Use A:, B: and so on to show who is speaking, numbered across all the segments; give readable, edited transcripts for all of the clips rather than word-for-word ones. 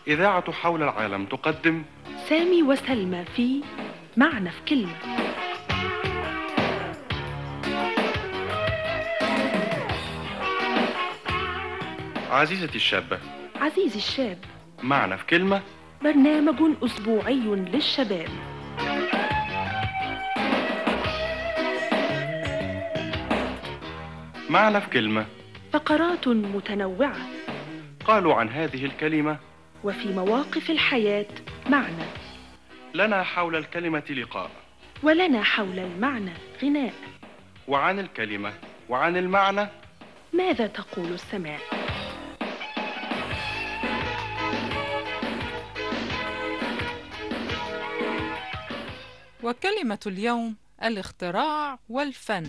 A: إذاعة حول العالم تقدم
B: سامي وسلمى في معنى في كلمة.
A: عزيزتي الشابة،
B: عزيزي الشاب،
A: معنى في كلمة،
B: برنامج أسبوعي للشباب.
A: معنى في كلمة،
B: فقرات متنوعة،
A: قالوا عن هذه الكلمة
B: وفي مواقف الحياة معنى،
A: لنا حول الكلمة لقاء،
B: ولنا حول المعنى غناء،
A: وعن الكلمة وعن المعنى
B: ماذا تقول السماء؟
C: وكلمة اليوم الاختراع والفن.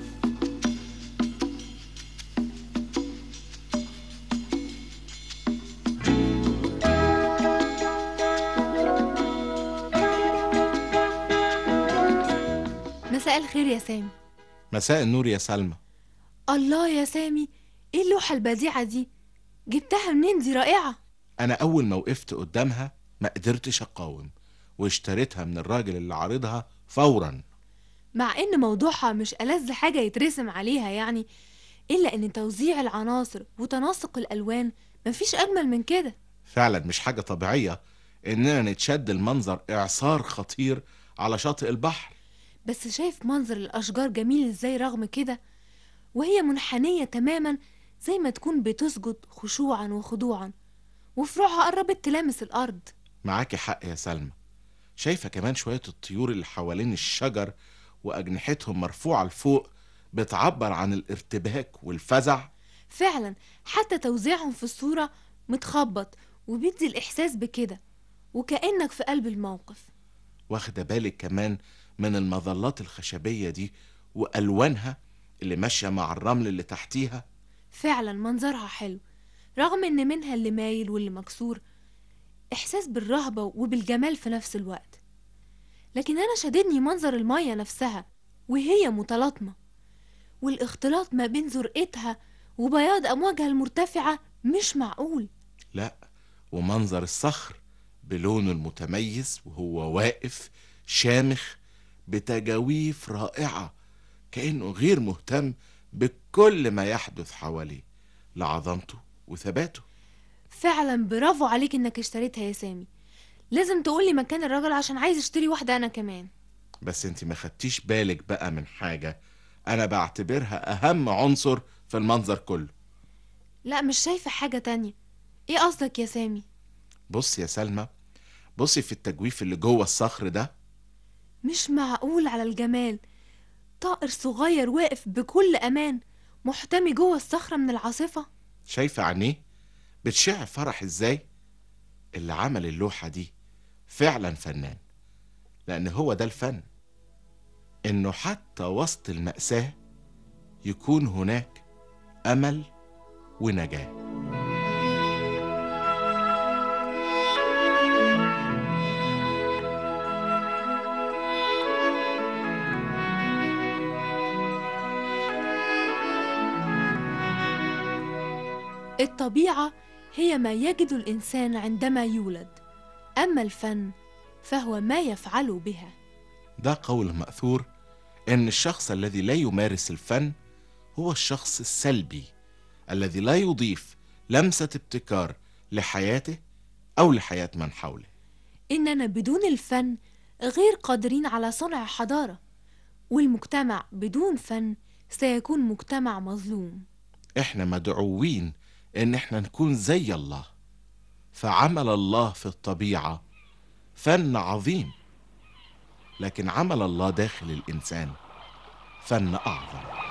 D: مساء الخير يا سامي.
E: مساء النور يا سلمى.
D: الله يا سامي، ايه اللوحة البديعة دي؟ جبتها منين؟ دي رائعة.
E: أنا أول ما وقفت قدامها ما قدرتش أقاوم، واشتريتها من الراجل اللي عارضها فورا.
D: مع ان موضوعها مش ألذ حاجة يترسم عليها يعني، إلا ان توزيع العناصر وتناسق الألوان مفيش أجمل من كده.
E: فعلا مش حاجة طبيعية إننا نتشد المنظر إعصار خطير على شاطئ البحر.
D: بس شايف منظر الأشجار جميل ازاي رغم كده، وهي منحنية تماما زي ما تكون بتسجد خشوعا وخضوعا، وفروعها قربت تلامس الأرض.
E: معاكي حق يا سلمى. شايفة كمان شوية الطيور اللي حوالين الشجر وأجنحتهم مرفوعة لفوق بتعبر عن الارتباك والفزع.
D: فعلا حتى توزيعهم في الصورة متخبط وبيدي الإحساس بكده، وكأنك في قلب الموقف.
E: واخدة بالك كمان من المظلات الخشبية دي وألوانها اللي ماشية مع الرمل اللي تحتيها؟
D: فعلا منظرها حلو، رغم ان منها اللي مايل واللي مكسور، إحساس بالرهبة وبالجمال في نفس الوقت. لكن أنا شددني منظر المية نفسها وهي متلاطمة، والاختلاط ما بين زرقتها وبياض أمواجها المرتفعة مش معقول.
E: لا، ومنظر الصخر بلونه المتميز وهو واقف شامخ بتجاويف رائعة، كأنه غير مهتم بكل ما يحدث حواليه لعظمته وثباته.
D: فعلا برافو عليك انك اشتريتها يا سامي. لازم تقولي مكان الراجل عشان عايز اشتري واحدة انا كمان.
E: بس انت ما خدتيش بالك بقى من حاجة انا بعتبرها اهم عنصر في المنظر كله.
D: لا مش شايفة حاجة تانية. ايه قصدك يا سامي؟
E: بص يا سلمى، بصي في التجويف اللي جوه الصخر ده.
D: مش معقول على الجمال. طائر صغير واقف بكل امان محتمي جوه الصخرة من العاصفة.
E: شايفة عينيه بتشع فرح ازاي؟ اللي عمل اللوحة دي فعلا فنان، لأن هو ده الفن، إنه حتى وسط المأساة يكون هناك أمل ونجاة.
D: الطبيعة هي ما يجد الإنسان عندما يولد، أما الفن فهو ما يفعل بها.
E: ده قول مأثور إن الشخص الذي لا يمارس الفن هو الشخص السلبي الذي لا يضيف لمسة ابتكار لحياته أو لحياة من حوله.
D: إننا بدون الفن غير قادرين على صنع حضارة، والمجتمع بدون فن سيكون مجتمع مظلوم.
E: إحنا مدعوين إن إحنا نكون زي الله، فعمل الله في الطبيعة فن عظيم، لكن عمل الله داخل الإنسان فن أعظم.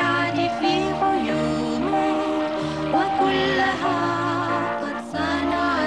F: وكلها قد صنع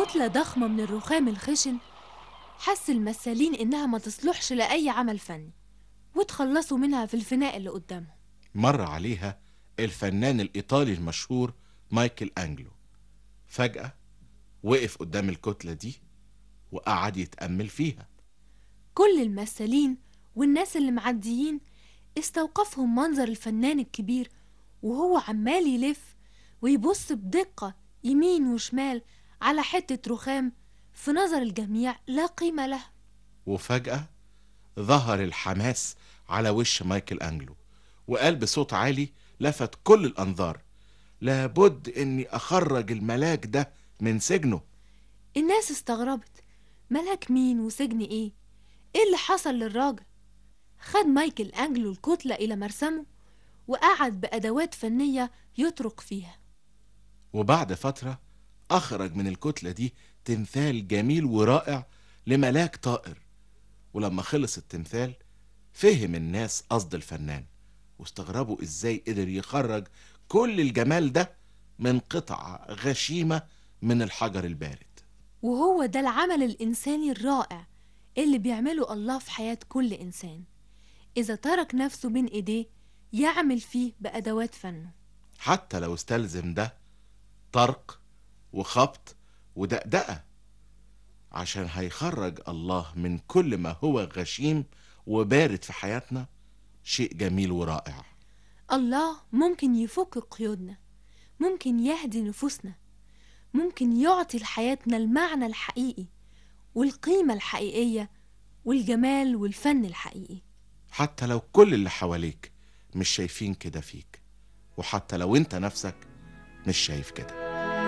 D: كتلة ضخمة من الرخام الخشن، حس المثالين إنها ما تصلحش لأي عمل فني، وتخلصوا منها في الفناء اللي قدامهم.
E: مر عليها الفنان الإيطالي المشهور مايكل أنجلو. فجأة وقف قدام الكتلة دي وقعد يتأمل فيها.
D: كل المثالين والناس اللي معديين استوقفهم منظر الفنان الكبير وهو عمال يلف ويبص بدقة يمين وشمال على حتة رخام في نظر الجميع لا قيمة لها.
E: وفجأة ظهر الحماس على وش مايكل أنجلو، وقال بصوت عالي لفت كل الأنظار: لابد إني أخرج الملاك ده من سجنه.
D: الناس استغربت، ملاك مين وسجن ايه اللي حصل للراجل؟ خد مايكل أنجلو الكتلة إلى مرسمه وقعد بأدوات فنية يطرق فيها.
E: وبعد فترة أخرج من الكتلة دي تمثال جميل ورائع لملاك طائر. ولما خلص التمثال فهم الناس قصد الفنان، واستغربوا إزاي قدر يخرج كل الجمال ده من قطعة غشيمة من الحجر البارد.
D: وهو ده العمل الإنساني الرائع اللي بيعمله الله في حياة كل إنسان إذا ترك نفسه بين إيديه يعمل فيه بأدوات فنه،
E: حتى لو استلزم ده طرق وخبط ودقدقة، عشان هيخرج الله من كل ما هو غشيم وبارد في حياتنا شيء جميل ورائع.
D: الله ممكن يفك قيودنا، ممكن يهدي نفوسنا، ممكن يعطي لحياتنا المعنى الحقيقي والقيمة الحقيقية والجمال والفن الحقيقي،
E: حتى لو كل اللي حواليك مش شايفين كده فيك، وحتى لو انت نفسك مش شايف كده.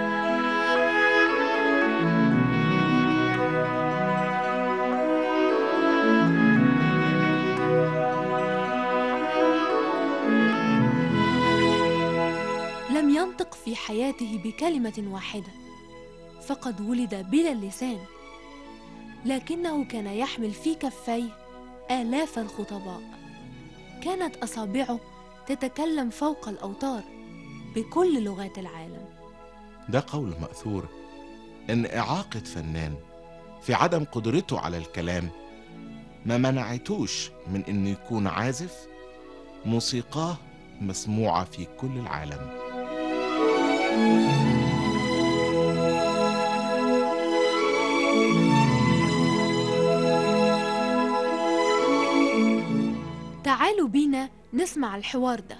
D: لم ينطق في حياته بكلمة واحدة، فقد ولد بلا لسان، لكنه كان يحمل في كفيه آلاف الخطباء. كانت أصابعه تتكلم فوق الأوتار بكل لغات العالم.
E: ده قول مأثور إن إعاقة فنان في عدم قدرته على الكلام ما منعتوش من إنه يكون عازف موسيقاه مسموعة في كل العالم.
D: تعالوا بينا نسمع الحوار ده.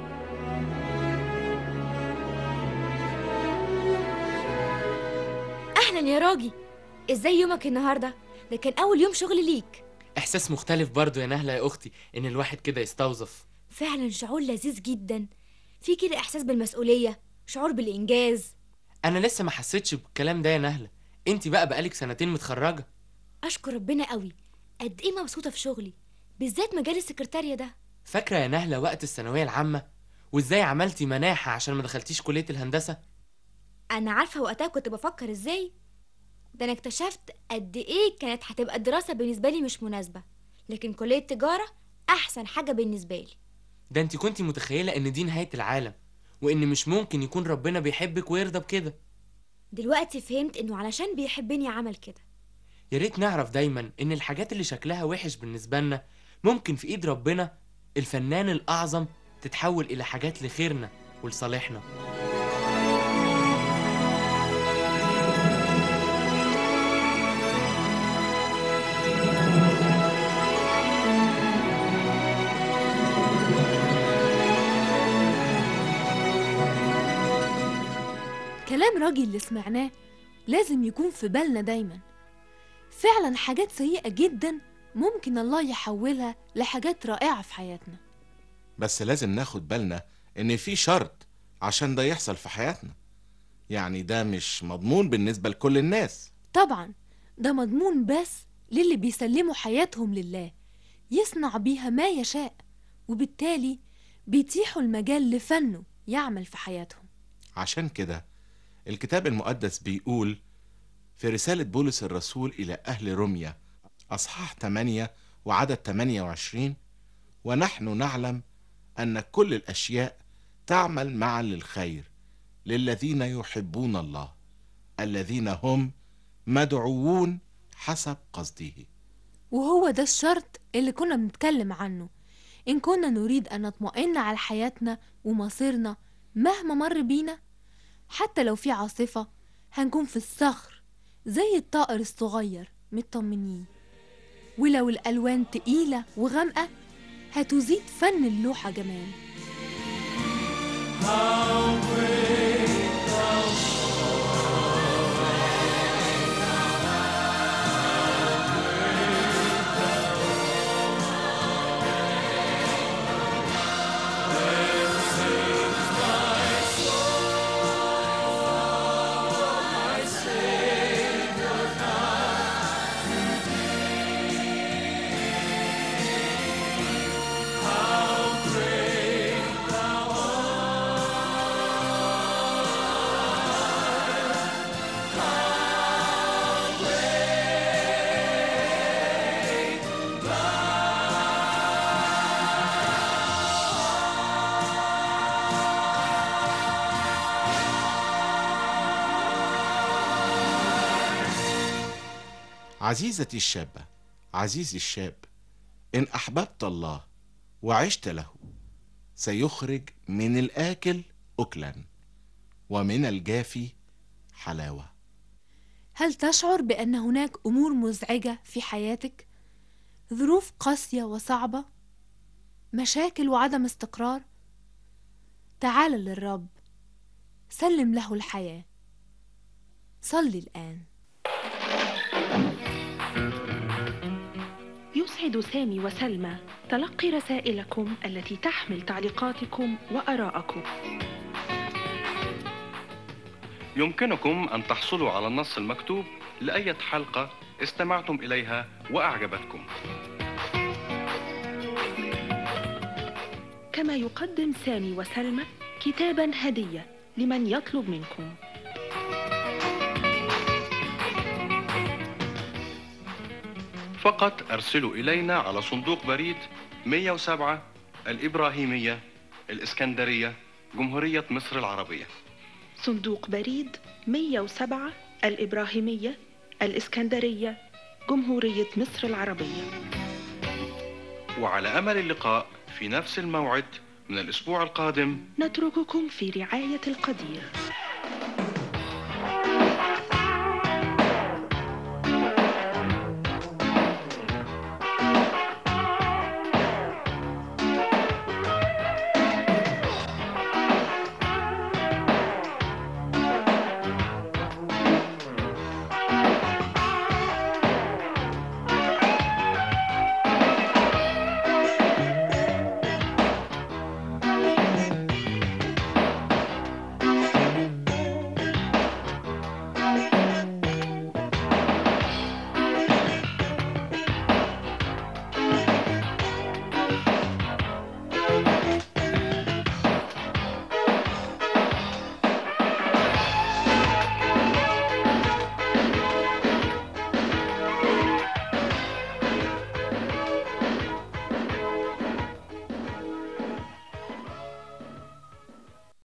F: اهلا يا راجي، ازاي يومك النهارده؟ ده كان اول يوم شغل ليك.
G: احساس مختلف برضو يا نهلة يا اختي، ان الواحد كده يستوظف.
F: فعلا شعور لذيذ جدا، في كده احساس بالمسؤوليه، شعور بالانجاز.
G: انا لسه ما حسيتش بالكلام ده يا نهلة، انتي بقى بقالك سنتين متخرجة.
F: اشكر ربنا قوي، قد ايه مبسوطه في شغلي، بالذات مجال السكرتارية ده.
G: فاكرة يا نهلة وقت الثانوية العامة وازاي عملتي مناحة عشان ما دخلتيش كلية الهندسة؟
F: انا عارفه وقتها كنت بفكر ازاي، ده انا اكتشفت قد ايه كانت هتبقى الدراسه بالنسبه لي مش مناسبه، لكن كليه تجاره احسن حاجه بالنسبه لي.
G: ده انتي كنتي متخيلة ان دي نهاية العالم، وان مش ممكن يكون ربنا بيحبك ويرضى بكده.
F: دلوقتي فهمت انه علشان بيحبني عمل كده.
G: يا ريت نعرف دايما ان الحاجات اللي شكلها وحش بالنسبة لنا ممكن في ايد ربنا الفنان الاعظم تتحول الى حاجات لخيرنا ولصالحنا.
D: كلام راجل اللي سمعناه لازم يكون في بالنا دايما. فعلا حاجات سيئة جدا ممكن الله يحولها لحاجات رائعة في حياتنا،
E: بس لازم ناخد بالنا إن في شرط عشان ده يحصل في حياتنا. يعني ده مش مضمون بالنسبة لكل الناس.
D: طبعا ده مضمون بس للي بيسلموا حياتهم لله يصنع بيها ما يشاء، وبالتالي بيتيحوا المجال لفنه يعمل في حياتهم.
E: عشان كده الكتاب المقدس بيقول في رسالة بولس الرسول إلى أهل روميا أصحاح 8 وعدد 28: ونحن نعلم أن كل الأشياء تعمل معا للخير للذين يحبون الله الذين هم مدعوون حسب قصده.
D: وهو ده الشرط اللي كنا بنتكلم عنه إن كنا نريد أن نطمئن على حياتنا ومصيرنا مهما مر بينا. حتى لو في عاصفة هنكون في الصخر زي الطائر الصغير مطمنين. ولو الألوان تقيلة وغامقة هتزيد فن اللوحة جمال.
E: عزيزتي الشابة، عزيزي الشاب، إن أحببت الله وعشت له سيخرج من الآكل أكلا ومن الجافي حلاوة.
D: هل تشعر بأن هناك أمور مزعجة في حياتك؟ ظروف قاسية وصعبة؟ مشاكل وعدم استقرار؟ تعال للرب، سلم له الحياة. صلي الآن.
B: يسعد سامي وسلمى تلقي رسائلكم التي تحمل تعليقاتكم وآراءكم.
A: يمكنكم أن تحصلوا على النص المكتوب لأية حلقة استمعتم إليها وأعجبتكم.
B: كما يقدم سامي وسلمى كتابا هدية لمن يطلب منكم.
A: فقط أرسلوا إلينا على صندوق بريد 107 الإبراهيمية، الإسكندرية، جمهورية مصر العربية.
B: صندوق بريد 107 الإبراهيمية، الإسكندرية، جمهورية مصر العربية.
A: وعلى أمل اللقاء في نفس الموعد من الأسبوع القادم.
B: نترككم في رعاية القدير.